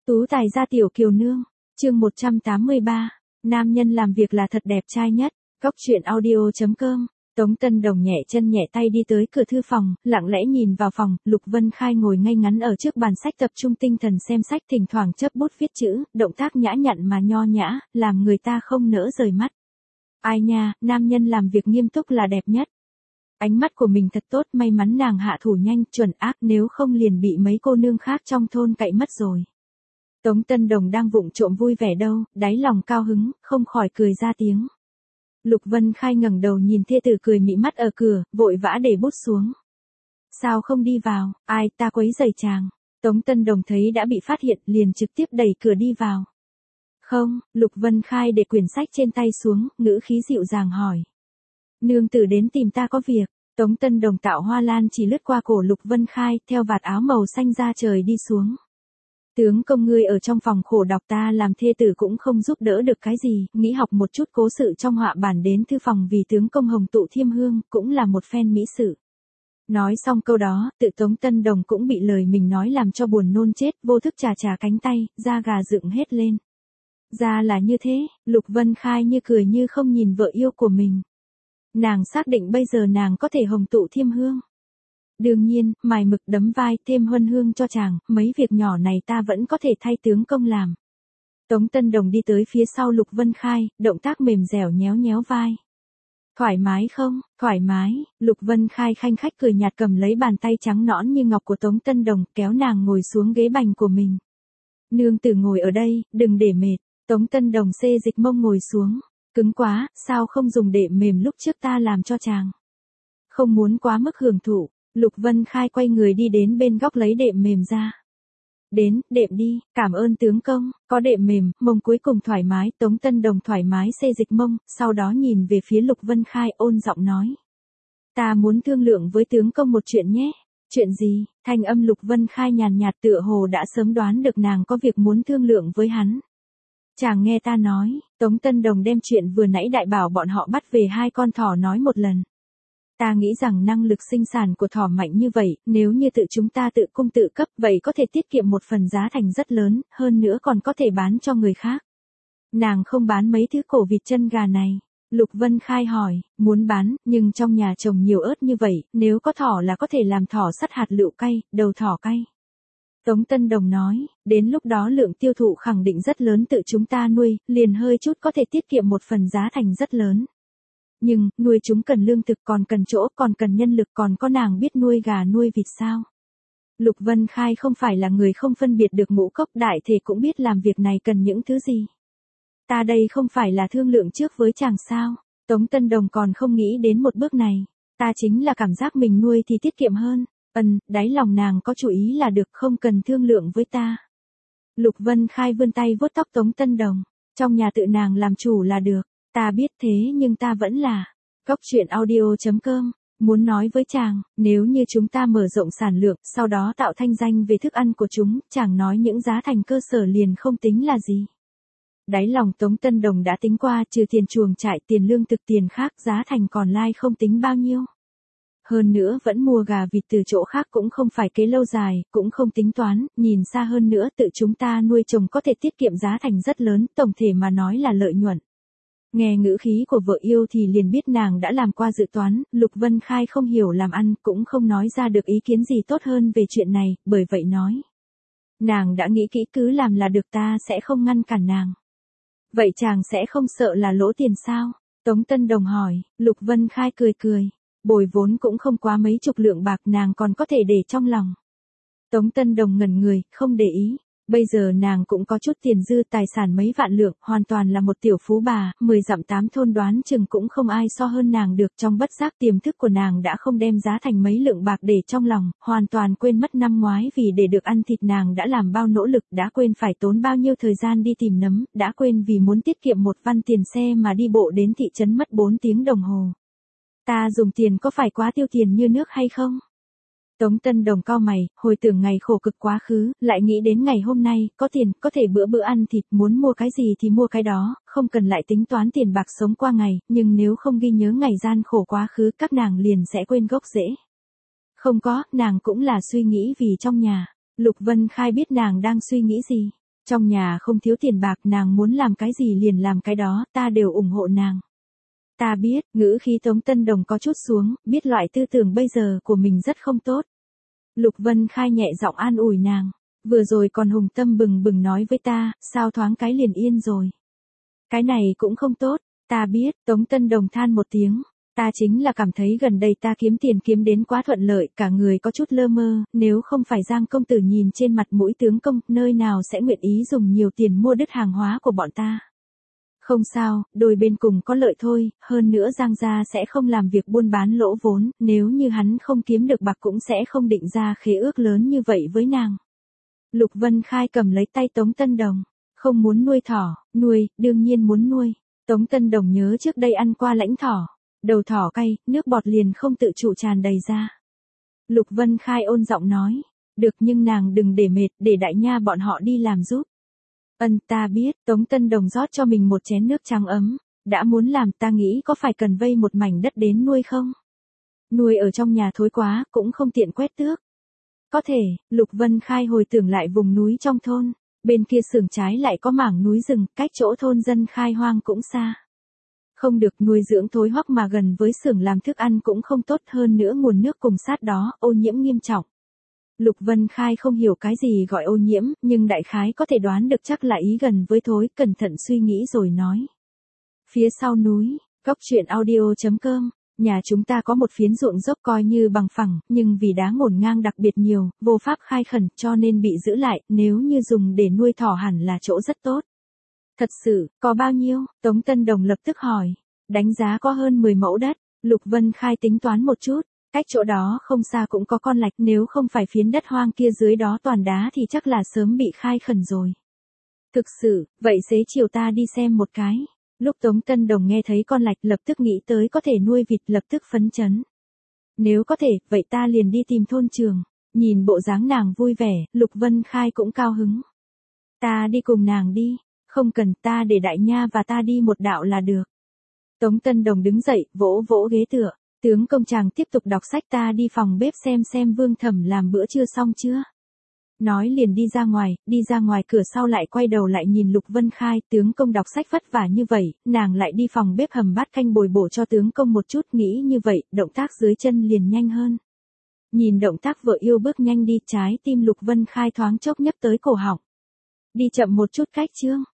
Tú tài gia tiểu kiều nương, chương 183, nam nhân làm việc là thật đẹp trai nhất, góc truyện audio.com. Tống Tân Đồng nhẹ chân nhẹ tay đi tới cửa thư phòng, lặng lẽ nhìn vào phòng, Lục Vân Khai ngồi ngay ngắn ở trước bàn sách tập trung tinh thần xem sách, thỉnh thoảng chớp bút viết chữ, động tác nhã nhặn mà nho nhã, làm người ta không nỡ rời mắt. Ai nha, nam nhân làm việc nghiêm túc là đẹp nhất. Ánh mắt của mình thật tốt, may mắn nàng hạ thủ nhanh, chuẩn ác, nếu không liền bị mấy cô nương khác trong thôn cậy mất rồi. Tống Tân Đồng đang vụng trộm vui vẻ đâu, đáy lòng cao hứng, không khỏi cười ra tiếng. Lục Vân Khai ngẩng đầu nhìn thê tử cười mị mắt ở cửa, vội vã để bút xuống. Sao không đi vào, ai ta quấy rầy chàng. Tống Tân Đồng thấy đã bị phát hiện, liền trực tiếp đẩy cửa đi vào. Không, Lục Vân Khai để quyển sách trên tay xuống, ngữ khí dịu dàng hỏi. Nương tử đến tìm ta có việc. Tống Tân Đồng tạo hoa lan chỉ lướt qua cổ Lục Vân Khai, theo vạt áo màu xanh ra trời đi xuống. Tướng công ngươi ở trong phòng khổ đọc, ta làm thê tử cũng không giúp đỡ được cái gì, nghĩ học một chút cố sự trong họa bản đến thư phòng vì tướng công hồng tụ thiêm hương, cũng là một phen mỹ sự. Nói xong câu đó, tự Tống Tân Đồng cũng bị lời mình nói làm cho buồn nôn chết, vô thức chà chà cánh tay, da gà dựng hết lên. Ra là như thế, Lục Vân Khai như cười như không nhìn vợ yêu của mình. Nàng xác định bây giờ nàng có thể hồng tụ thiêm hương. Đương nhiên, mài mực đấm vai, thêm huân hương cho chàng, mấy việc nhỏ này ta vẫn có thể thay tướng công làm. Tống Tân Đồng đi tới phía sau Lục Vân Khai, động tác mềm dẻo nhéo nhéo vai. Thoải mái không, thoải mái, Lục Vân Khai khanh khách cười nhạt cầm lấy bàn tay trắng nõn như ngọc của Tống Tân Đồng, kéo nàng ngồi xuống ghế bành của mình. Nương tử ngồi ở đây, đừng để mệt. Tống Tân Đồng xê dịch mông ngồi xuống. Cứng quá, sao không dùng đệm mềm lúc trước ta làm cho chàng. Không muốn quá mức hưởng thụ. Lục Vân Khai quay người đi đến bên góc lấy đệm mềm ra. Đến, đệm đi, cảm ơn tướng công, có đệm mềm, mông cuối cùng thoải mái, Tống Tân Đồng thoải mái xê dịch mông, sau đó nhìn về phía Lục Vân Khai ôn giọng nói. Ta muốn thương lượng với tướng công một chuyện nhé. Chuyện gì? Thanh âm Lục Vân Khai nhàn nhạt tựa hồ đã sớm đoán được nàng có việc muốn thương lượng với hắn. Chàng nghe ta nói, Tống Tân Đồng đem chuyện vừa nãy đại bảo bọn họ bắt về hai con thỏ nói một lần. Ta nghĩ rằng năng lực sinh sản của thỏ mạnh như vậy, nếu như tự chúng ta tự cung tự cấp vậy có thể tiết kiệm một phần giá thành rất lớn, hơn nữa còn có thể bán cho người khác. Nàng không bán mấy thứ cổ vịt chân gà này. Lục Vân Khai hỏi, muốn bán, nhưng trong nhà trồng nhiều ớt như vậy, nếu có thỏ là có thể làm thỏ sắt hạt lựu cay, đầu thỏ cay. Tống Tân Đồng nói, đến lúc đó lượng tiêu thụ khẳng định rất lớn, tự chúng ta nuôi, liền hơi chút có thể tiết kiệm một phần giá thành rất lớn. Nhưng, nuôi chúng cần lương thực, còn cần chỗ, còn cần nhân lực, còn có nàng biết nuôi gà nuôi vịt sao? Lục Vân Khai không phải là người không phân biệt được ngũ cốc đại thể, cũng biết làm việc này cần những thứ gì. Ta đây không phải là thương lượng trước với chàng sao? Tống Tân Đồng còn không nghĩ đến một bước này. Ta chính là cảm giác mình nuôi thì tiết kiệm hơn. Đáy lòng nàng có chủ ý là được, không cần thương lượng với ta. Lục Vân Khai vươn tay vuốt tóc Tống Tân Đồng. Trong nhà tự nàng làm chủ là được. Ta biết thế nhưng ta vẫn là. Góc truyện audio.com. Muốn nói với chàng, nếu như chúng ta mở rộng sản lượng, sau đó tạo thanh danh về thức ăn của chúng, chàng nói những giá thành cơ sở liền không tính là gì. Đáy lòng Tống Tân Đồng đã tính qua, trừ tiền chuồng trại, tiền lương thực, tiền khác, giá thành còn lại không tính bao nhiêu. Hơn nữa vẫn mua gà vịt từ chỗ khác cũng không phải kế lâu dài, cũng không tính toán, nhìn xa hơn nữa tự chúng ta nuôi trồng có thể tiết kiệm giá thành rất lớn, tổng thể mà nói là lợi nhuận. Nghe ngữ khí của vợ yêu thì liền biết nàng đã làm qua dự toán, Lục Vân Khai không hiểu làm ăn, cũng không nói ra được ý kiến gì tốt hơn về chuyện này, bởi vậy nói. Nàng đã nghĩ kỹ, cứ làm là được, ta sẽ không ngăn cản nàng. Vậy chàng sẽ không sợ là lỗ tiền sao? Tống Tân Đồng hỏi. Lục Vân Khai cười cười. Bồi vốn cũng không quá mấy chục lượng bạc, nàng còn có thể để trong lòng. Tống Tân Đồng ngẩn người, không để ý. Bây giờ nàng cũng có chút tiền dư, tài sản mấy vạn lượng, hoàn toàn là một tiểu phú bà, 10 dặm 8 thôn đoán chừng cũng không ai so hơn nàng được. Trong bất giác tiềm thức của nàng đã không đem giá thành mấy lượng bạc để trong lòng, hoàn toàn quên mất năm ngoái vì để được ăn thịt nàng đã làm bao nỗ lực, đã quên phải tốn bao nhiêu thời gian đi tìm nấm, đã quên vì muốn tiết kiệm một văn tiền xe mà đi bộ đến thị trấn mất 4 tiếng đồng hồ. Ta dùng tiền có phải quá tiêu tiền như nước hay không? Tống Tân Đồng cau mày, hồi tưởng ngày khổ cực quá khứ, lại nghĩ đến ngày hôm nay, có tiền, có thể bữa bữa ăn thịt, muốn mua cái gì thì mua cái đó, không cần lại tính toán tiền bạc sống qua ngày, nhưng nếu không ghi nhớ ngày gian khổ quá khứ, các nàng liền sẽ quên gốc rễ. Không có, nàng cũng là suy nghĩ vì trong nhà. Lục Vân Khai biết nàng đang suy nghĩ gì. Trong nhà không thiếu tiền bạc, nàng muốn làm cái gì liền làm cái đó, ta đều ủng hộ nàng. Ta biết, ngữ khí Tống Tân Đồng có chút xuống, biết loại tư tưởng bây giờ của mình rất không tốt. Lục Vân Khai nhẹ giọng an ủi nàng, vừa rồi còn hùng tâm bừng bừng nói với ta, sao thoáng cái liền yên rồi. Cái này cũng không tốt, ta biết, Tống Tân Đồng than một tiếng. Ta chính là cảm thấy gần đây ta kiếm tiền kiếm đến quá thuận lợi, cả người có chút lơ mơ, nếu không phải Giang công tử nhìn trên mặt mũi tướng công, nơi nào sẽ nguyện ý dùng nhiều tiền mua đứt hàng hóa của bọn ta. Không sao, đôi bên cùng có lợi thôi, hơn nữa Giang gia sẽ không làm việc buôn bán lỗ vốn, nếu như hắn không kiếm được bạc cũng sẽ không định ra khế ước lớn như vậy với nàng. Lục Vân Khai cầm lấy tay Tống Tân Đồng, không muốn nuôi thỏ, nuôi, đương nhiên muốn nuôi. Tống Tân Đồng nhớ trước đây ăn qua lãnh thỏ. Đầu thỏ cay, nước bọt liền không tự chủ tràn đầy ra. Lục Vân Khai ôn giọng nói, được nhưng nàng đừng để mệt, để đại nha bọn họ đi làm giúp. Ta biết, Tống Tân Đồng rót cho mình một chén nước trắng ấm, đã muốn làm ta nghĩ có phải cần vây một mảnh đất đến nuôi không? Nuôi ở trong nhà thối quá, cũng không tiện quét tước. Có thể, Lục Vân Khai hồi tưởng lại vùng núi trong thôn, bên kia sườn trái lại có mảng núi rừng, cách chỗ thôn dân khai hoang cũng xa. Không được, nuôi dưỡng thối hoắc mà gần với xưởng làm thức ăn cũng không tốt, hơn nữa nguồn nước cùng sát đó, ô nhiễm nghiêm trọng. Lục Vân Khai không hiểu cái gì gọi ô nhiễm, nhưng đại khái có thể đoán được chắc là ý gần với thối, cẩn thận suy nghĩ rồi nói. Phía sau núi, góc truyện audio.com, nhà chúng ta có một phiến ruộng dốc coi như bằng phẳng, nhưng vì đá ngổn ngang đặc biệt nhiều, vô pháp khai khẩn cho nên bị giữ lại, nếu như dùng để nuôi thỏ hẳn là chỗ rất tốt. Thật sự, có bao nhiêu? Tống Tân Đồng lập tức hỏi. Đánh giá có hơn 10 mẫu đất. Lục Vân Khai tính toán một chút. Cách chỗ đó không xa cũng có con lạch, nếu không phải phiến đất hoang kia dưới đó toàn đá thì chắc là sớm bị khai khẩn rồi. Thực sự, vậy xế chiều ta đi xem một cái. Lúc Tống Tân Đồng nghe thấy con lạch lập tức nghĩ tới có thể nuôi vịt, lập tức phấn chấn. Nếu có thể, vậy ta liền đi tìm thôn trường. Nhìn bộ dáng nàng vui vẻ, Lục Vân Khai cũng cao hứng. Ta đi cùng nàng đi. Không cần, ta để đại nha và ta đi một đạo là được. Tống Tân Đồng đứng dậy, vỗ vỗ ghế tựa. Tướng công chàng tiếp tục đọc sách, ta đi phòng bếp xem Vương Thẩm làm bữa trưa xong chưa. Nói liền đi ra ngoài cửa sau lại quay đầu lại nhìn Lục Vân Khai, tướng công đọc sách vất vả như vậy, nàng lại đi phòng bếp hầm bát canh bồi bổ cho tướng công một chút, nghĩ như vậy, động tác dưới chân liền nhanh hơn. Nhìn động tác vợ yêu bước nhanh đi, trái tim Lục Vân Khai thoáng chốc nhấp tới cổ họng. Đi chậm một chút cách chương.